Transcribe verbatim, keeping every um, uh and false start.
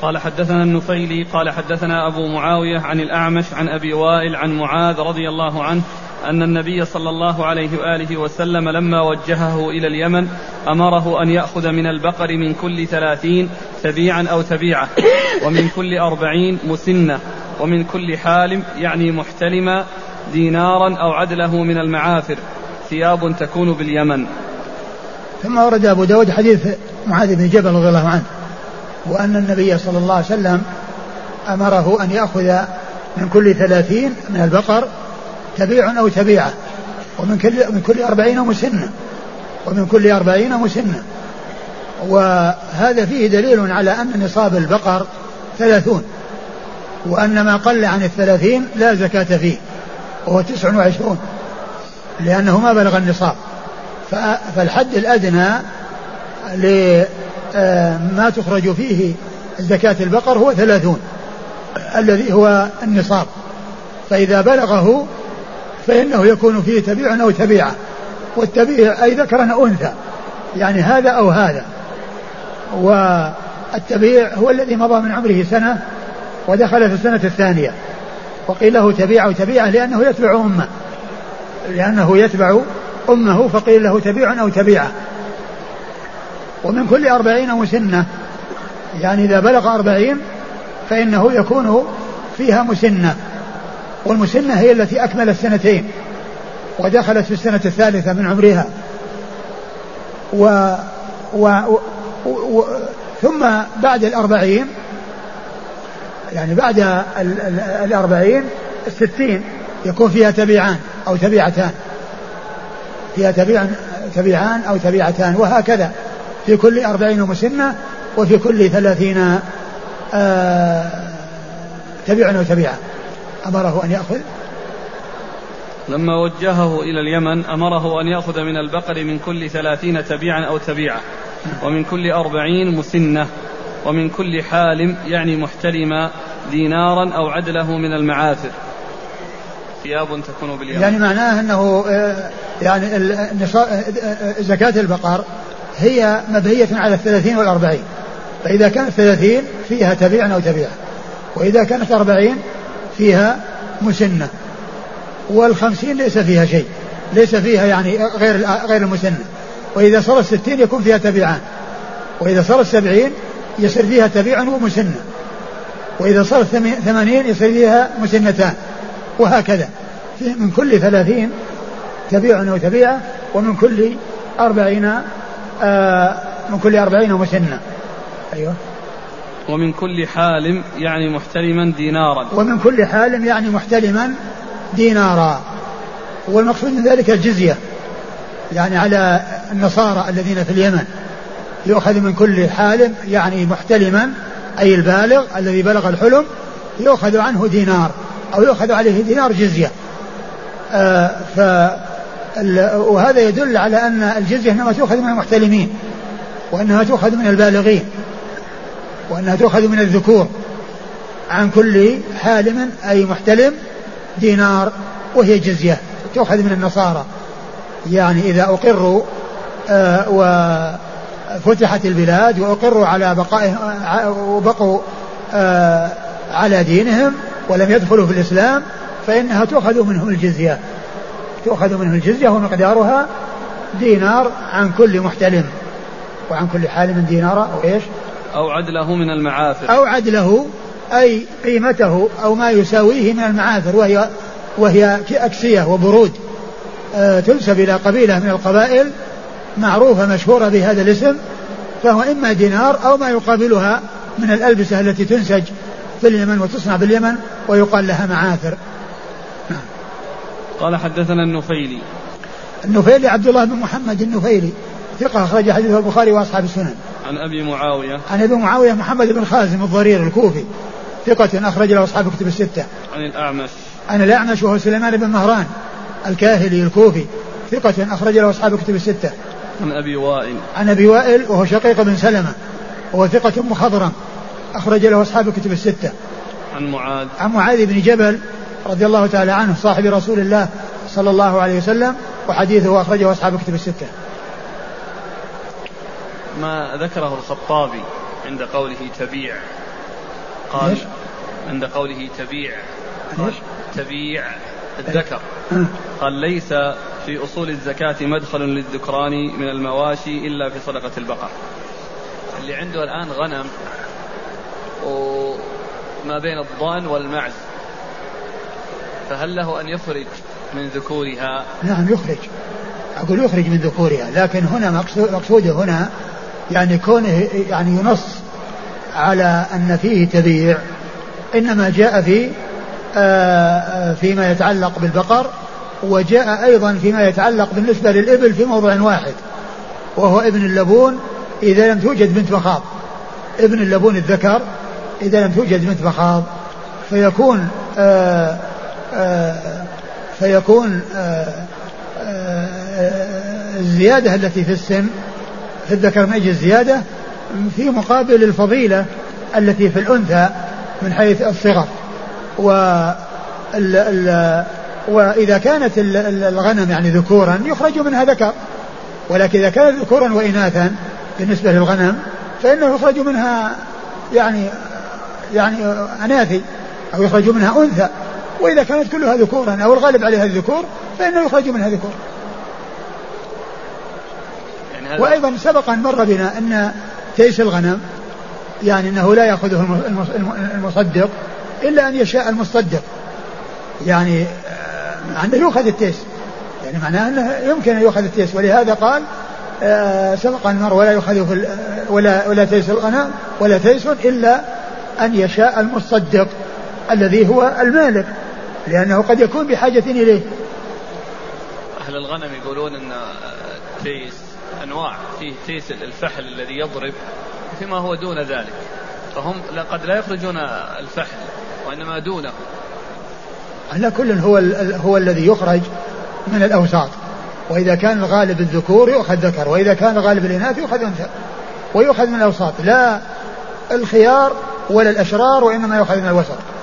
قال حدثنا النفيلي قال حدثنا أبو معاوية عن الأعمش عن أبي وائل عن معاذ رضي الله عنه أن النبي صلى الله عليه وآله وسلم لما وجهه إلى اليمن أمره أن يأخذ من البقر من كل ثلاثين تبيعا أو تبيعة ومن كل أربعين مسنة ومن كل حالم يعني محتلما دينارا أو عدله من المعافر ثياب تكون باليمن. ثم ورد أبو داود حديث معاذ بن جبل رضي الله عنه وأن النبي صلى الله عليه وسلم أمره أن يأخذ من كل ثلاثين من البقر تبيع أو تبيعة ومن كل, من كل أربعين مسنة ومن كل أربعين مسنة. وهذا فيه دليل على أن نصاب البقر ثلاثون وأن ما قل عن الثلاثين لا زكاة فيه وهو تسع وعشرون لأنه ما بلغ النصاب. فالحد الأدنى لما تخرج فيه زكاة البقر هو ثلاثون الذي هو النصاب. فإذا بلغه فإنه يكون فيه تبيع أو تبيعة والتبيع أي ذكرا أو أنثى يعني هذا أو هذا. والتبيع هو الذي مضى من عمره سنة ودخل في السنة الثانية وقيل له تبيع أو تبيعة لأنه يتبع أمه لأنه يتبع أمه فقيل له تبيع أو تبيعة. ومن كل أربعين مسنة يعني إذا بلغ أربعين فإنه يكون فيها مسنة والمسنة هي التي أكمل السنتين ودخلت في السنة الثالثة من عمرها. و و و و ثم بعد الأربعين يعني بعد ال ال الأربعين الستين يكون فيها تبيعان أو تبيعتان فيها تبيع تبيعان أو تبيعتان وهكذا في كل أربعين مسنة وفي كل ثلاثين آه تبيع أو تبيعة. أمره أن يأخذ لما وجهه إلى اليمن أمره أن يأخذ من البقر من كل ثلاثين تبيعا أو تبيعة ومن كل أربعين مسنة ومن كل حالم يعني محتلما دينارا أو عدله من المعافر ثياب تكون باليمن. يعني معناه أنه يعني زكاة البقر هي مبنية على الثلاثين والأربعين فإذا كانت ثلاثين فيها تبيع أو تبيعة وإذا كانت أربعين فيها مسنة والخمسين ليس فيها شيء ليس فيها يعني غير غير المسنة. وإذا صارت ستين يكون فيها تبيعان وإذا صارت سبعين يصير فيها تبيع ومسنة وإذا صارت ثمانين يصير فيها مسنتان وهكذا من كل ثلاثين تبيع أو تبيعة ومن كل أربعين آه من كل أربعين مسنة. أيوة. ومن كل حالم يعني محتلما دينارا ومن كل حالم يعني محتلما دينارا. والمقصود من ذلك الجزية يعني على النصارى الذين في اليمن يؤخذ من كل حالم يعني محتلما أي البالغ الذي بلغ الحلم يؤخذ عنه دينار أو يؤخذ عليه دينار جزية. آه ف وهذا يدل على أن الجزية إنما تؤخذ من المحتلمين وأنها تؤخذ من البالغين وأنها تؤخذ من الذكور عن كل حالم أي محتلم دينار وهي جزية تؤخذ من النصارى يعني إذا أقروا آه وفتحت البلاد وأقروا على بقائهم وبقوا آه على دينهم ولم يدخلوا في الإسلام فإنها تؤخذ منهم الجزية تؤخذ منهم الجزية ومقدارها دينار عن كل محتلم وعن كل حالم دينار أو إيش أو عدله من المعافر أو عدله أي قيمته أو ما يساويه من المعافر وهي وهي أكسية وبرود آه تنسب إلى قبيلة من القبائل معروفة مشهورة بهذا الاسم فهو إما دينار أو ما يقابلها من الألبسة التي تنسج في اليمن وتصنع باليمن ويقال لها معافر. قال حدثنا النفيلي النفيلي عبد الله بن محمد النفيلي ثقة أخرج حديثه البخاري وأصحاب السنن. عن أبي معاوية عن أبي معاوية محمد بن خازم الضرير الكوفي ثقة أخرج له أصحاب كتب الستة. عن الأعمش عن الأعمش وهو سليمان بن مهران الكاهلي الكوفي ثقة أخرج له أصحاب كتب الستة. عن أبي وائل عن أبي وائل وهو شقيق بن سلمة وهو ثقة مخضرم أخرج له أصحاب كتب الستة. عن معاذ عن معاذ بن جبل رضي الله تعالى عنه صاحب رسول الله صلى الله عليه وسلم وحديثه أخرجه أصحاب كتب الستة. ما ذكره الخطابي عند قوله تبيع قال عند قوله تبيع تبيع الذكر قال ليس في أصول الزكاة مدخل للذكران من المواشي إلا في صدقة البقر. اللي عنده الآن غنم وما بين الضان والمعز فهل له أن يخرج من ذكورها؟ نعم يخرج، أقول يخرج من ذكورها، لكن هنا مقصوده هنا يعني كونه يعني ينص على أن فيه تبيع إنما جاء في فيما يتعلق بالبقر، وجاء أيضا فيما يتعلق بالنسبة للإبل في موضع واحد وهو ابن اللبون إذا لم توجد بنت مخاض. ابن اللبون الذكر إذا لم توجد بنت مخاض فيكون آآ آآ فيكون آآ آآ الزيادة التي في السن في الذكر من أجل الزيادة في مقابل الفضيلة التي في الأنثى من حيث الصغر. و ال ال وإذا كانت الغنم يعني ذكورا يخرج منها ذكر، ولكن إذا كانت ذكورا وإناثا بالنسبة للغنم فإنه يخرج منها يعني يعني أناثي أو يخرج منها أنثى، وإذا كانت كلها ذكورا أو الغالب عليها الذكور فإنه يخرج منها ذكور. يعني وأيضا سبق أن مر بنا أن تيس الغنم يعني أنه لا يأخذه المصدق إلا أن يشاء المصدق، يعني عنده يأخذ التيس، يعني معناه أنه يمكن أن يأخذ التيس، ولهذا قال سبق أن مر ولا يأخذ ولا ولا تيس الغنم ولا تيس إلا أن يشاء المصدق الذي هو المالك، لأنه قد يكون بحاجة إليه. أهل الغنم يقولون أن تيس أنواع، فيه تيس الفحل الذي يضرب فيما هو دون ذلك، فهم قد لا يخرجون الفحل وإنما دونه. على كل هو هو الذي يخرج من الأوساط، وإذا كان الغالب الذكور يؤخذ ذكر، وإذا كان الغالب الإناث يؤخذ أنثى، ويؤخذ من الأوساط لا الخيار ولا الأشرار، وإنما يؤخذ من الوسط.